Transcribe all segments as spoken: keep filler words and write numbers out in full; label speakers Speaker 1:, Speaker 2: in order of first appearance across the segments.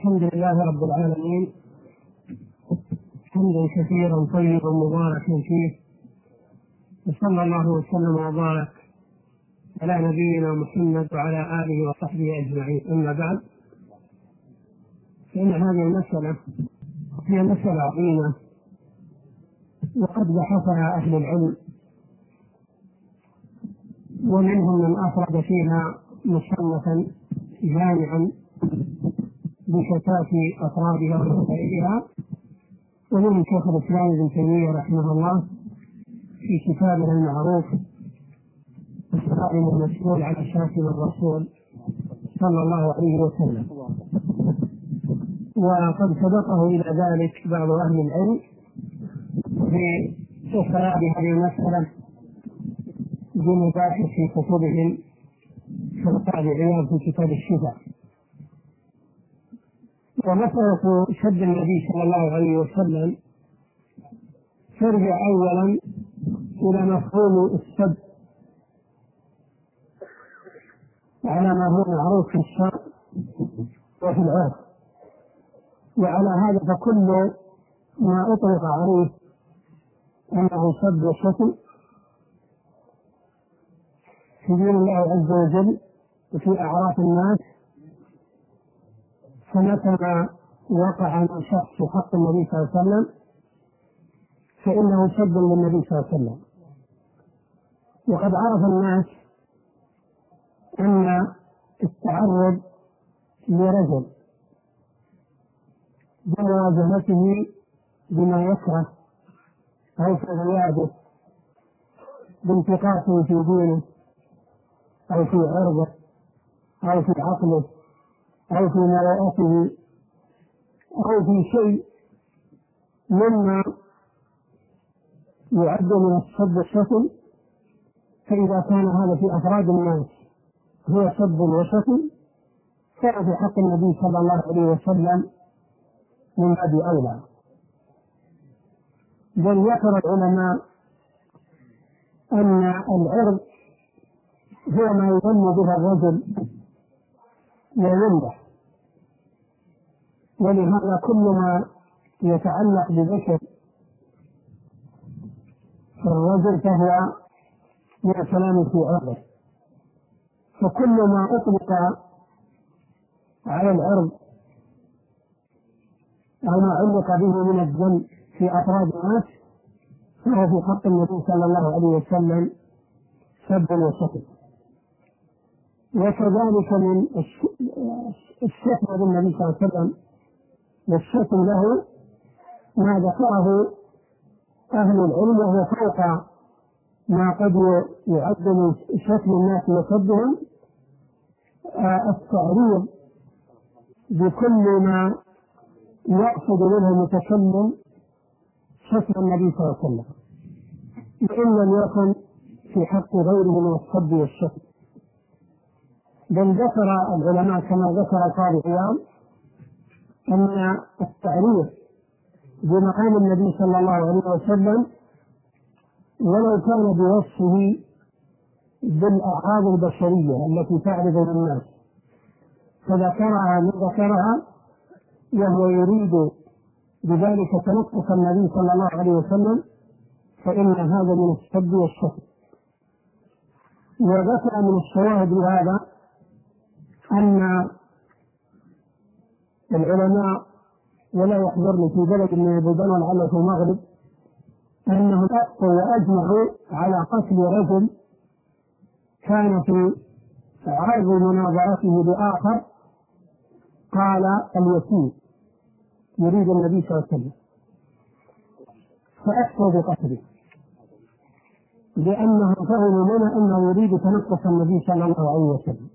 Speaker 1: الحمد لله رب العالمين حمدا كثيرا طيبا مباركا فيه، وصلى الله وسلم وبارك على نبينا محمد وعلى آله وصحبه أجمعين. أما بعد، فإن هذه المسألة هي مسألة عظيمة، وقد بحثها أهل العلم، ومنهم من أفرد فيها مصنفا جامعا بشتات أفرادها ومسائلها، ومنهم شيخ الإسلام ابن تيمية رحمه الله في كتابه المعروف الصائم المسؤول عن شاتم الرسول صلى الله عليه وسلم. وقد سبقه إلى ذلك بعض أهل العلم في إخراج هذه المسألة بمباحث في كتبهم كالقاضي عياض في كتاب الشفاء. ومسألة شد النبي صلى الله عليه وسلم ترجع أولا إلى مفهوم الشد على ما هو معروف في الشرع وفي العرف، وعلى هذا فكل ما أطلق عليه أنه شد وشتم في دين الله عز وجل وفي أعراف الناس، فمتى ما وقع من شخص في حق النبي صلى الله عليه وسلم فإنه شد للنبي صلى الله عليه وسلم. وقد عرف الناس أن التعرض لرجل بمواجهته بما يكره أو في غيابه بانتقاصه في دينه أو في عرضه أو في عقله أو في مروءته أو في شيء مما يعد من الشد والشتم، فإذا كان هذا في أفراد الناس هو شد وشتم، ففي حق النبي صلى الله عليه وسلم من باب أولى. بل ذكر العلماء أن العرض هو ما يظن به الرجل ويمدح، ولهذا كل ما يتعلق بذكر الرجل فهو من الكلام في عرضه، فكل ما أطلق على العرض أو ما علق به من الذنب في أفراد الناس فهو في حق النبي صلى الله عليه وسلم سب وشتم. وكذلك من الشتم بالنبي صلى الله عليه وسلم والشتم له ما ذكره أهل العلم، وهو فوق ما قد يعد من شتم الناس وسبهم التعريض بكل ما يقصد منه المتكلم شتم النبي صلى الله عليه وسلم، وإن لم يكن في حق غيره من السب والشتم. بل ذكر العلماء كما ذكر القاضي عياض أن التعريف بمقام النبي صلى الله عليه وسلم ولو كان بوصفه بالأعراض البشرية التي تعرض للناس فذكرها من ذكرها وهو يريد بذلك تنقص النبي صلى الله عليه وسلم، فإن هذا من السب والشتم. وذكر من الشواهد لهذا أن العلماء ولا يحضرني في بلد من البلدان ولعله في المغرب أنهم أفتوا وأجمعوا على قتل رجل كان في عرض مناظرته بآخر قال اليتيم يريد النبي صلى الله عليه وسلم، فأفتوا بقتله لأنهم فهموا منه أنه يريد تنقص النبي صلى الله عليه وسلم.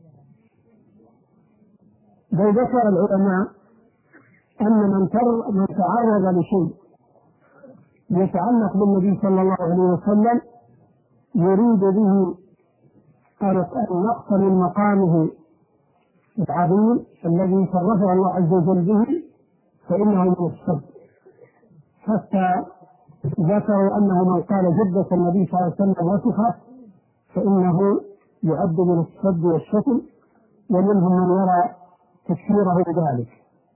Speaker 1: بل ذكر العلماء أن من تعرض لشيء يتعلق بالنبي صلى الله عليه وسلم يريد به النقص من مقامه العظيم الذي شرفه الله عز وجل به فإنه من السب، حتى ذكروا أنه من قال جدة النبي صلى الله عليه وسلم وصفه فإنه يعد من السب والشتم، ومنهم من يرى تكفيره بذلك.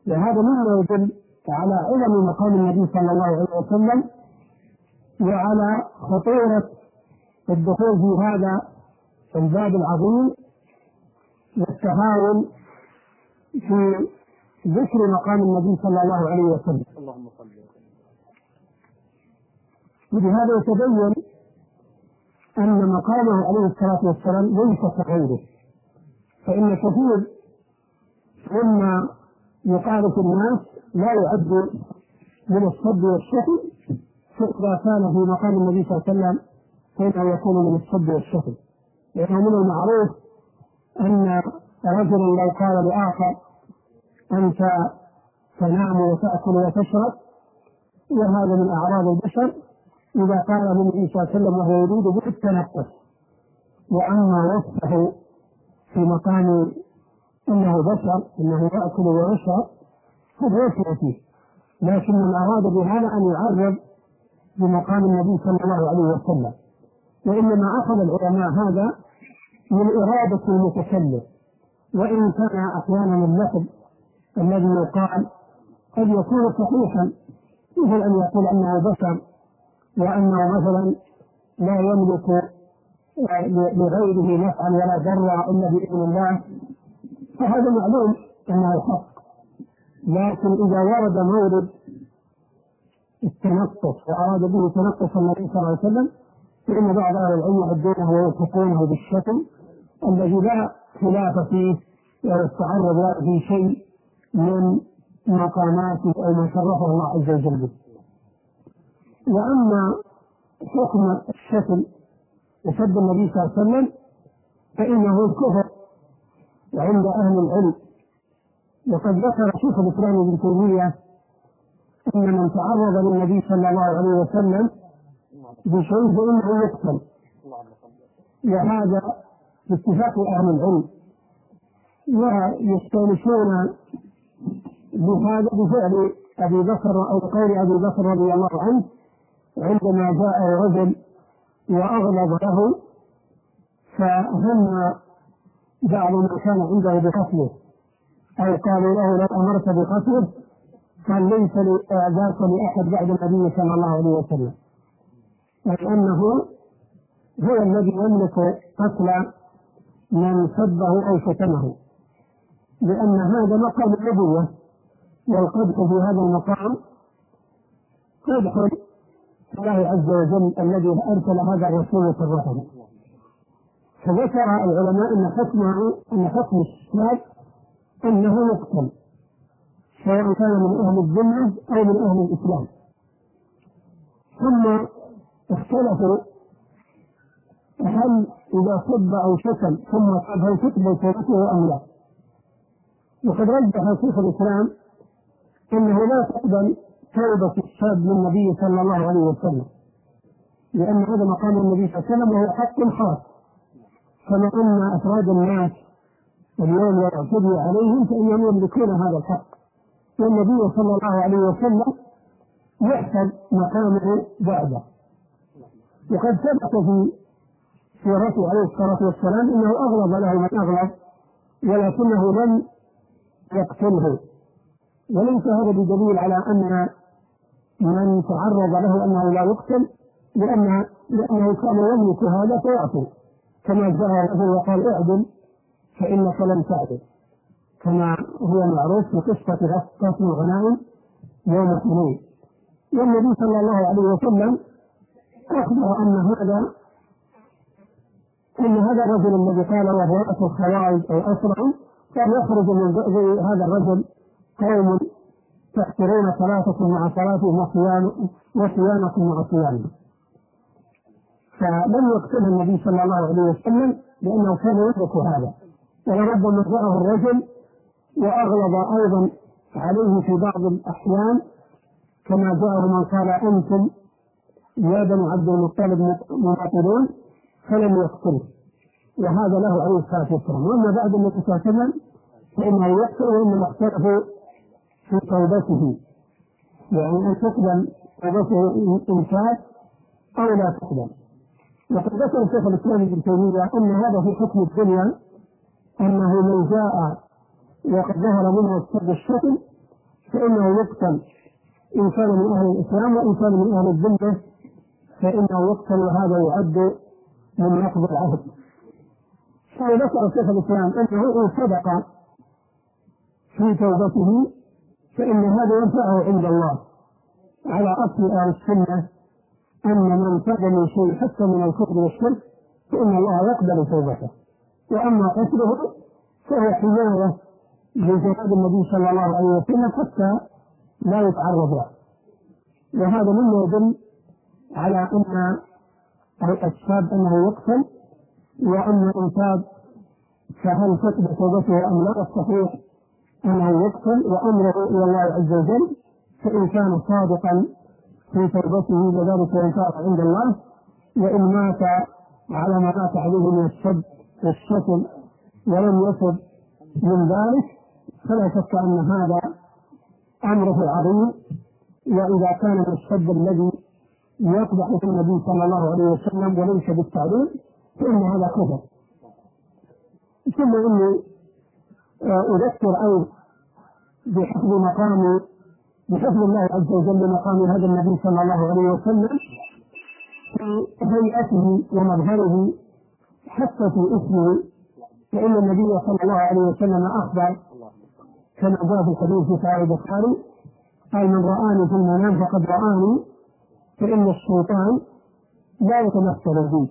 Speaker 1: وهذا مما يدل على عظم مقام النبي صلى الله عليه وسلم وعلى خطورة الدخول في هذا الباب العظيم والتهاون في ذكر مقام النبي صلى الله عليه وسلم. وبهذا يتبين أن مقامه عليه الصلاة والسلام ليس كغيره، فإن كثير مما يقال في الناس لا يعد من الصد والشتم، فإذا كان في مقام النبي صلى الله عليه وسلم فإنه يكون من الصد والشتم. لأنه من المعروف أن رجلا لو قال لآخر أنت تنام وتأكل وتشرب وهذا من أعراض البشر، إذا قال النبي صلى الله عليه وسلم وهو يريد به التنقص، وأما وصفه في مقام إنه بشر إنه يأكل ويشرب هذا يشرب فيه، لكن من أراد بهذا أن يعرض بمقام النبي صلى الله عليه وسلم. وإنما أخذ العلماء هذا من إرادة المتكلم، وإن كان أحيانا اللفظ الذي يقال قد يكون صحيحا، مثل أن يقول أنه بشر وأنه مثلا لا يملك لغيره نفعا ولا ضرا إلا بإذن الله، فهذا معلوم أنه حق. لكن إذا ورد مورد التنقص وأراد به تنقص النبي صلى الله عليه وسلم فإن بعض أهل العلم يعدونه ويوثقونه بالشتم الذي لا خلاف فيه ويستعرض له في شيء من مقاماته أو ما شرفه الله عز وجل به. وأما حكم الشتم وسب النبي صلى الله عليه وسلم فإنه كفر وعند أهل العلم. وقد ذكر شيخ الإسلام ابن تيمية أن من تعرض للنبي صلى الله عليه وسلم بشيء فإنه يقتل، وهذا باتفاق أهل العلم، ويستانسون بهذا بفعل أبي بكر أو قول أبي بكر رضي الله عنه عندما جاء رجل وأغلظ له فهم بعض من كان عنده بقتله أو قالوا له لو أمرت بقتله قال ليس ذاك لأحد بعد النبي صلى الله عليه وسلم، لأنه هو الذي يملك قتل من سبه أو شتمه، لأن هذا مقام النبوة، والقدح في هذا المقام قدح الله عز وجل الذي أرسل هذا الرسول في الرحم. فذكر العلماء أن حكمه أن حكم الشاب أنه يقتل سواء كان من أهل الذمة أو من أهل الإسلام. ثم اختلفوا هل إذا سب أو شتم ثم هل تقبل توبته أم لا. وقد رجح شيخ الإسلام أنه لا تقبل توبة الشاب من النبي صلى الله عليه وسلم، لأن هذا مقام النبي صلى الله عليه وسلم وهو حق خاص، كما أن أفراد الناس اليوم يعتدي عليهم فإنهم يملكون هذا الحق، والنبي صلى الله عليه وسلم يحسب مقامه بعده. وقد ثبت في سيرته عليه الصلاة والسلام أنه أغلظ له من أغلظ ولكنه لم يقتله، وليس هذا بدليل على أن من تعرض له أنه لا يقتل، لأن لأنه كان يملك هذا فيعفو، كما جاء رجل وقال اعدل فإنك لم تعدل، كما هو معروف في قصة قسم الغنائم يوم حنين. والنبي صلى الله عليه وسلم أخبر أن هذا أن هذا الرجل الذي قال وهو رأس الخوارج أو أسرع كان يخرج من بعض هذا الرجل قوم تحترون صلاتكم مع صلاتهم وصيامكم مع صيامهم، فلم يقتله النبي صلى الله عليه وسلم لأنه كان يدرك هذا. ولربما جاءه الرجل وأغلظ أيضا عليه في بعض الأحيان كما جاءه من قال أنتم يا بني عبد المطلب مقاتلون فلم يقتله، وهذا له عليه الصلاة والسلام. وأما بعد النبي صلى الله عليه وسلم فإنه يقتل، وإنما اختلفوا في توبته، يعني أن تقبل توبته إن شاء أو لا تقبل. وقد ذكر شيخ الإسلام ابن تيمية أن هذا في حكم الدنيا، أنه من جاء وقد ظهر منه السب الشتم فإنه يقتل إن كان من أهل الإسلام، وإن كان من أهل الذمة فإنه يقتل، وهذا يعد من نقض العهد. فذكر شيخ الإسلام أنه إن صدق في توبته فإن هذا ينفعه عند الله، على أصل أهل السنة أن من تاب من شيء حتى من الكفر والشرك فإن الله يقبل توبته، وأما قتله فهو حماية لجهاد النبي صلى الله عليه وسلم حتى لا يتعرض له. وهذا مما يدل على أن الشاب أنه يقتل، وأن إن تاب فهل تقبل توبته أم لا؟ الصحيح أنه يقتل، وأمره إلى الله عز وجل، فإن كان صادقا في توبته لذلك ينفعه عند الله. وإن مات على ما مات عليه من الشد والشتم ولم يتب من ذلك فلا شك أن هذا أمره عظيم. وإذا كان من الشد الذي يقبح في النبي صلى الله عليه وسلم وليس بالتعليم فإن هذا كفر. ثم إني أذكر أيضا بحفظ مقام بحفظ الله عز وجل مقام هذا النبي صلى الله عليه وسلم في هيئته ومظهره حتى في اسمه، فإن النبي صلى الله عليه وسلم أخبر كما جاء في الحديث في صحيح البخاري: قال من رآني في المنام فقد رآني، فإن الشيطان لا يتمثل به.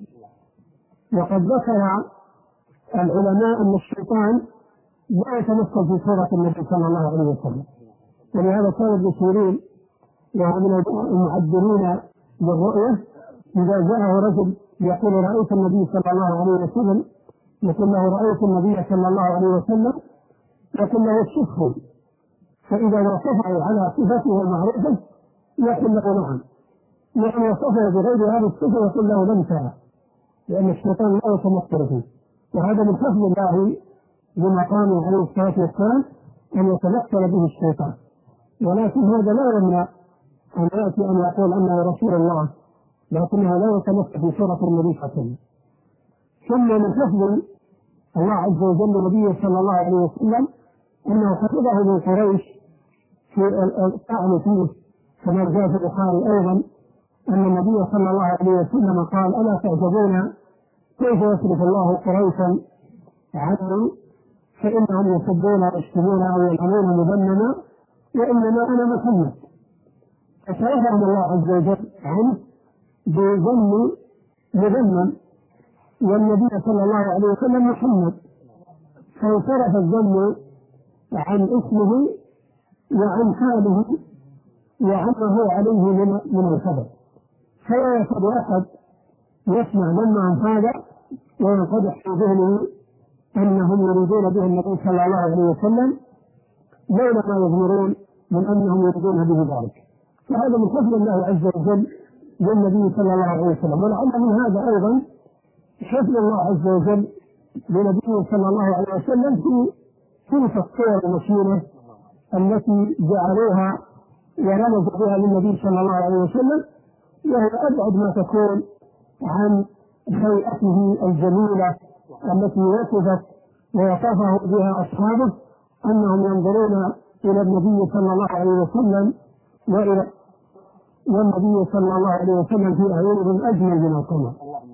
Speaker 1: وقد ذكر العلماء أن الشيطان لا يتمثل في صورة النبي صلى الله عليه وسلم، ولهذا كان ابن سيرين وهو من المعبرين بالرؤية إذا جاءه رجل يقول رأيت النبي صلى الله عليه وسلم، يقول له رأيت النبي صلى الله عليه وسلم، يقول له صفه، فإذا وصفه على صفته المعروفة يقول له نعم، وإن وصفه بغير هذه الصفة يقول له لم ترى، لأن الشيطان لا يتمثل فيه. وهذا من فضل الله بمقامه عليه الصلاة والسلام أن يتمثل به الشيطان، ولكن هذا لا يمنع أن يأتي أن يقول أنه رسول الله، لكنه لا يتمثل في صورة النبي صلى الله عليه وسلم. ثم من فضل الله عز وجل نبيه صلى الله عليه وسلم أنه حفظه من قريش في الطعن فيه، كما جاء في البخاري أيضا أن النبي صلى الله عليه وسلم قال: ألا تعجبون كيف يصرف الله قريشا عني، فإنهم يسبون ويشتمون أو يلعنون مذمما، وإنما أنا محمد. فشرفهم الله عز وجل عنه بظن مذمم، والنبي صلى الله عليه وسلم محمد، فانصرف الظن عن اسمه وعن حاله وعما هو عليه من الخبر. فلا يكاد أحد يسمع لما هذا وينقدح في ذهنه أنهم يريدون به النبي صلى الله عليه وسلم لولا ما يظهرون من أنهم يريدون به ذلك. فهذا من فضل الله عز وجل للنبي صلى الله عليه وسلم. ولعل من هذا أيضا حفظ الله عز وجل لنبيه صلى الله عليه وسلم في تلك الصور المشينة التي جعلوها ورمزوا بها للنبي صلى الله عليه وسلم، وهي أبعد ما تكون عن هيئته الجميلة التي وصفت ووصفه بها أصحابه أنهم ينظرون إلى النبي صلى الله عليه وسلم وإلى والنبي صلى الله عليه وسلم في أعينهم أجمل من القمر،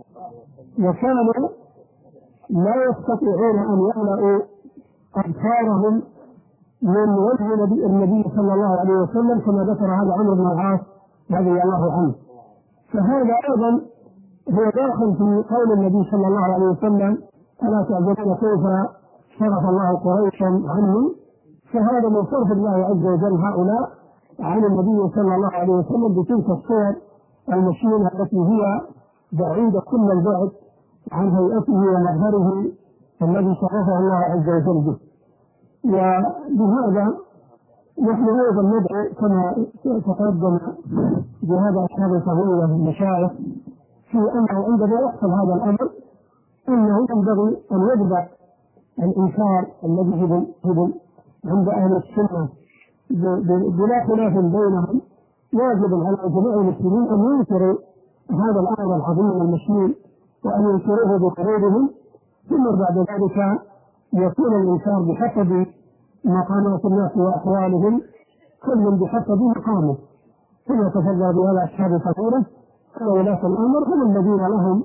Speaker 1: وكانوا لا يستطيعون أن يملأوا أبصارهم من وجه النبي صلى الله عليه وسلم، كما ذكر هذا عمرو بن العاص رضي الله عنه. فهذا أيضا هو داخل في قول النبي صلى الله عليه وسلم: ألا تعجبون كيف صرف الله قريشا عني. فهذا من صرف الله عز وجل هؤلاء عن النبي صلى الله عليه وسلم بتلك الصور المشينة التي هي بعيدة كل البعد عن هيئته ومظهره الذي شرفه الله عز وجل به. وبهذا نحن أيضا ندعو كما تقدم بهذا أصحاب الفضيلة المشايخ في أنه عندما يحصل هذا الأمر أنه ينبغي أن يبدأ الإنكار الذي هو عند أهل السنة بلا خلاف بينهم. واجب على جميع المسلمين أن ينكروا هذا الأمر العظيم المشين وأن ينكروه بقلوبهم، ثم بعد ذلك يكون الإنكار بحسب مقامات الناس وأحوالهم كل بحسب مقامه. ثم تفضل بهذا أصحاب الفضيلة وولاة الأمر هم الذين لهم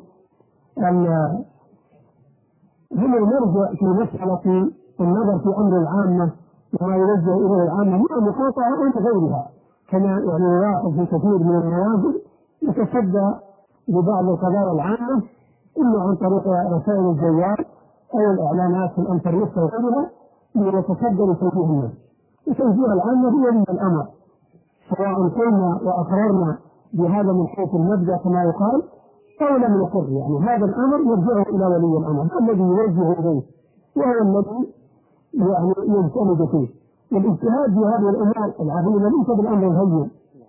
Speaker 1: هم المرجع في مسألة النظر في أمر العامة وما يوجه إليه العامة من مقاطعة أو غيرها، كما يعني يلاحظ في كثير من المواضع يتصدى لبعض القضايا العامة إما عن طريق رسائل الجوال أو الإعلانات في الإنترنت وغيرها ليتصدى لتوجيه الناس. وتوجيه العامة هو من الأمر، سواء قلنا وأقررنا بهذا من حيث المبدأ كما يقال أو لم نقر، يعني هذا الأمر يرجع إلى ولي الأمر الذي يوجه إليه وهو الذي يعني يجتهد فيه. والاجتهاد في هذه الأمور العظيمة ليس بالأمر الهين،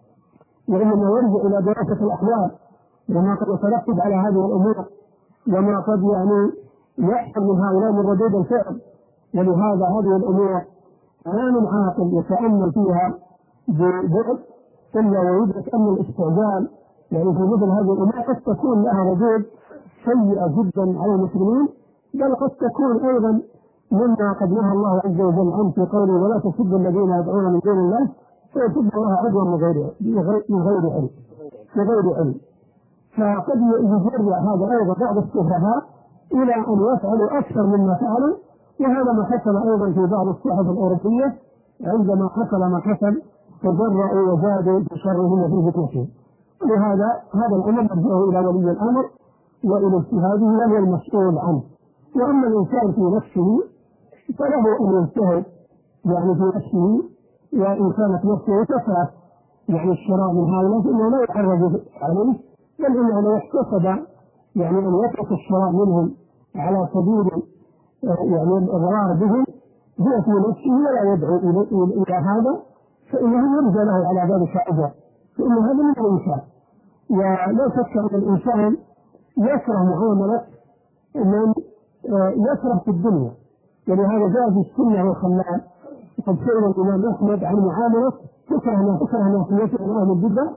Speaker 1: وإنما يرجع إلى دراسة الأحوال وما قد يترتب على هذه الأمور وما قد يعني يحصل من هؤلاء من ردود الفعل. ولهذا هذه الأمور ما من عاقل يتأمل فيها ببعد إلا ويدرك أن الاستعجال يعني في مثل هذه الأمور قد تكون لها ردود سيئة جدا على المسلمين، بل قد تكون أيضا مما قد نهى الله عز وجل عنه في قوله ولا تسبوا الذين يدعون من دون الله فيسبوا الله عدوا من غير من غير علم بغير علم. فقد يجرع هذا أيضا بعض السفهاء إلى أن يفعلوا أكثر مما فعلوا، وهذا ما حصل أيضا في بعض الصحف الأوروبية عندما حصل ما حصل تجرؤوا وزادوا بشرهم وفي فتنتهم. ولهذا هذا الأمر يرجع إلى ولي الأمر وإلى اجتهاده وهو المسؤول عنه. وأما الإنسان في نفسه فله أن يجتهد يعني في نفسه، وإن كانت نفسه تسعى يعني الشراء من هؤلاء فإنه لا يحرج عليه، بل إنه لو احتسب يعني أن يترك الشراء منهم على سبيل يعني الإضرار بهم هو في نفسه ولا يدعو إلى هذا فإنه يرجى له على ذلك أجر، فإن هذا من الإنسان. ولا شك أن الإنسان يكره معاملة من يكره في الدنيا، ولهذا جاء في السنة والخلال وقد سئل الإمام أحمد عن معاملة تكره ما تكره ناحيته من أهل البدع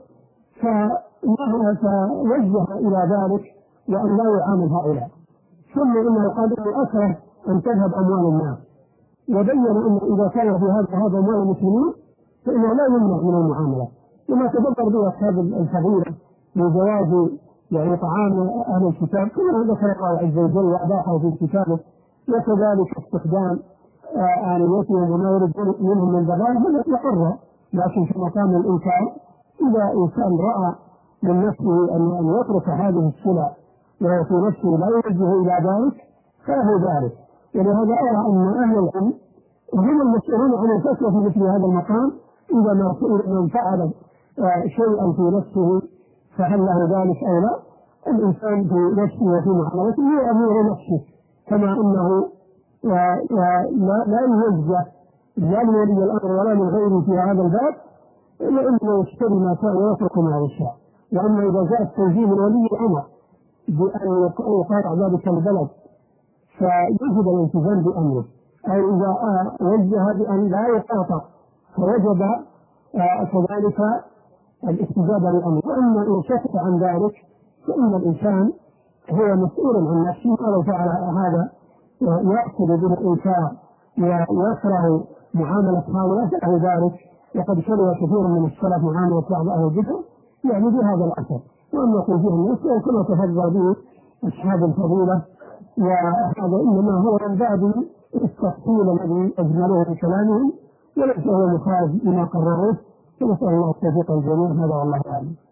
Speaker 1: فوجه إلى ذلك وأن لا يعامل هؤلاء. ثم إنه قال إنه أكره أن تذهب أموال الناس، وبين أنه إذا كان في هذا هذا أموال المسلمين فإنه لا يمنع من المعاملة. وما تفضل به أصحاب الفضيلة من جواز يعني طعام أهل الكتاب كما ذكر الله عز وجل وأباحه في كتابه، وكذلك استخدام آليتهم وما يريد منهم من ضلال هذا يقر. لكن في مقام الإنسان إذا إنسان رأى من نفسه أن يترك هذه السلع وهو في نفسه لا يوجه إلى ذلك فله ذلك. ولهذا أرى أن أهل العلم هم المسؤولون عن الفتوى في مثل هذا المقام. إذا ما سئل من فعل شيئا في نفسه فهل له ذلك أو لا؟ الإنسان في نفسه وفي معاملته هو أمير نفسه، كما أنه لا لا يوجه لا من ولي الأمر ولا من غيره في هذا الباب إلا أنه يشتري ما كان ويترك ما يشاء. وأما إذا جاء التوجيه من ولي الأمر بأن يقاطع ذلك البلد فيجب الالتزام بأمره، أو إذا وجه بأن لا يقاطع فوجب كذلك الاستجابة للأمر. وأما إن شك عن ذلك فإن الإنسان هو مسؤول عن نفسه، ولو فعل هذا يأخذ به الإنسان ويكره معاملة هؤلاء فله ذلك. وقد شرع كثير من السلف معاملة بعض أهل البدع يعني بهذا الأثر. وأما توجيه الناس كما تفضل به أصحاب الفضيلة، وهذا إنما هو من باب التفصيل الذي أجمله في كلامهم وليس هو مخالف لما قرروه. ونسأل الله التوفيق الجميع. هذا والله أعلم.